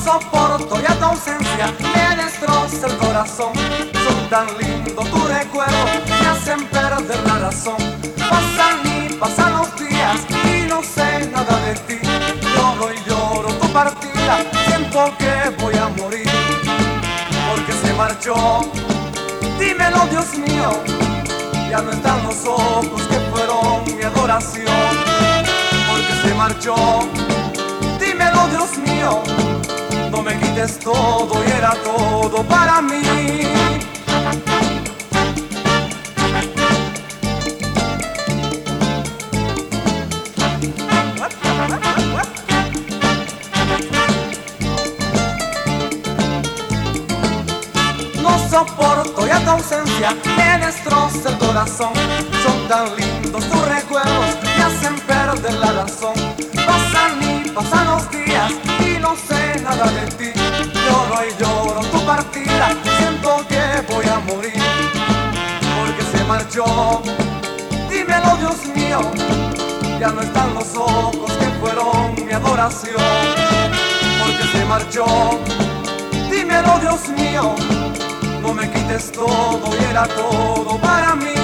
soporto ya tu ausencia, me destroza el corazón. Son tan lindos tus recuerdos, me hacen perder la razón. Pasan y pasan los días y no sé nada de ti. Lloro y lloro tu partida, siento que voy a morir. Porque se marchó, dímelo Dios mío, ya no están los ojos que fueron mi adoración. Porque se marchó, dímelo Dios mío, no me quites todo y era todo para mí. No soporto ya tu ausencia, me destroza el corazón. Son tan lindos tus recuerdos, me hacen perder la razón. Pasan y pasan los días y no sé nada de ti. Lloro y lloro tu partida, siento que voy a morir. Porque se marchó, dímelo Dios mío, ya no están los ojos que fueron mi adoración. Porque se marchó, dímelo Dios mío, no me quites todo y era todo para mí.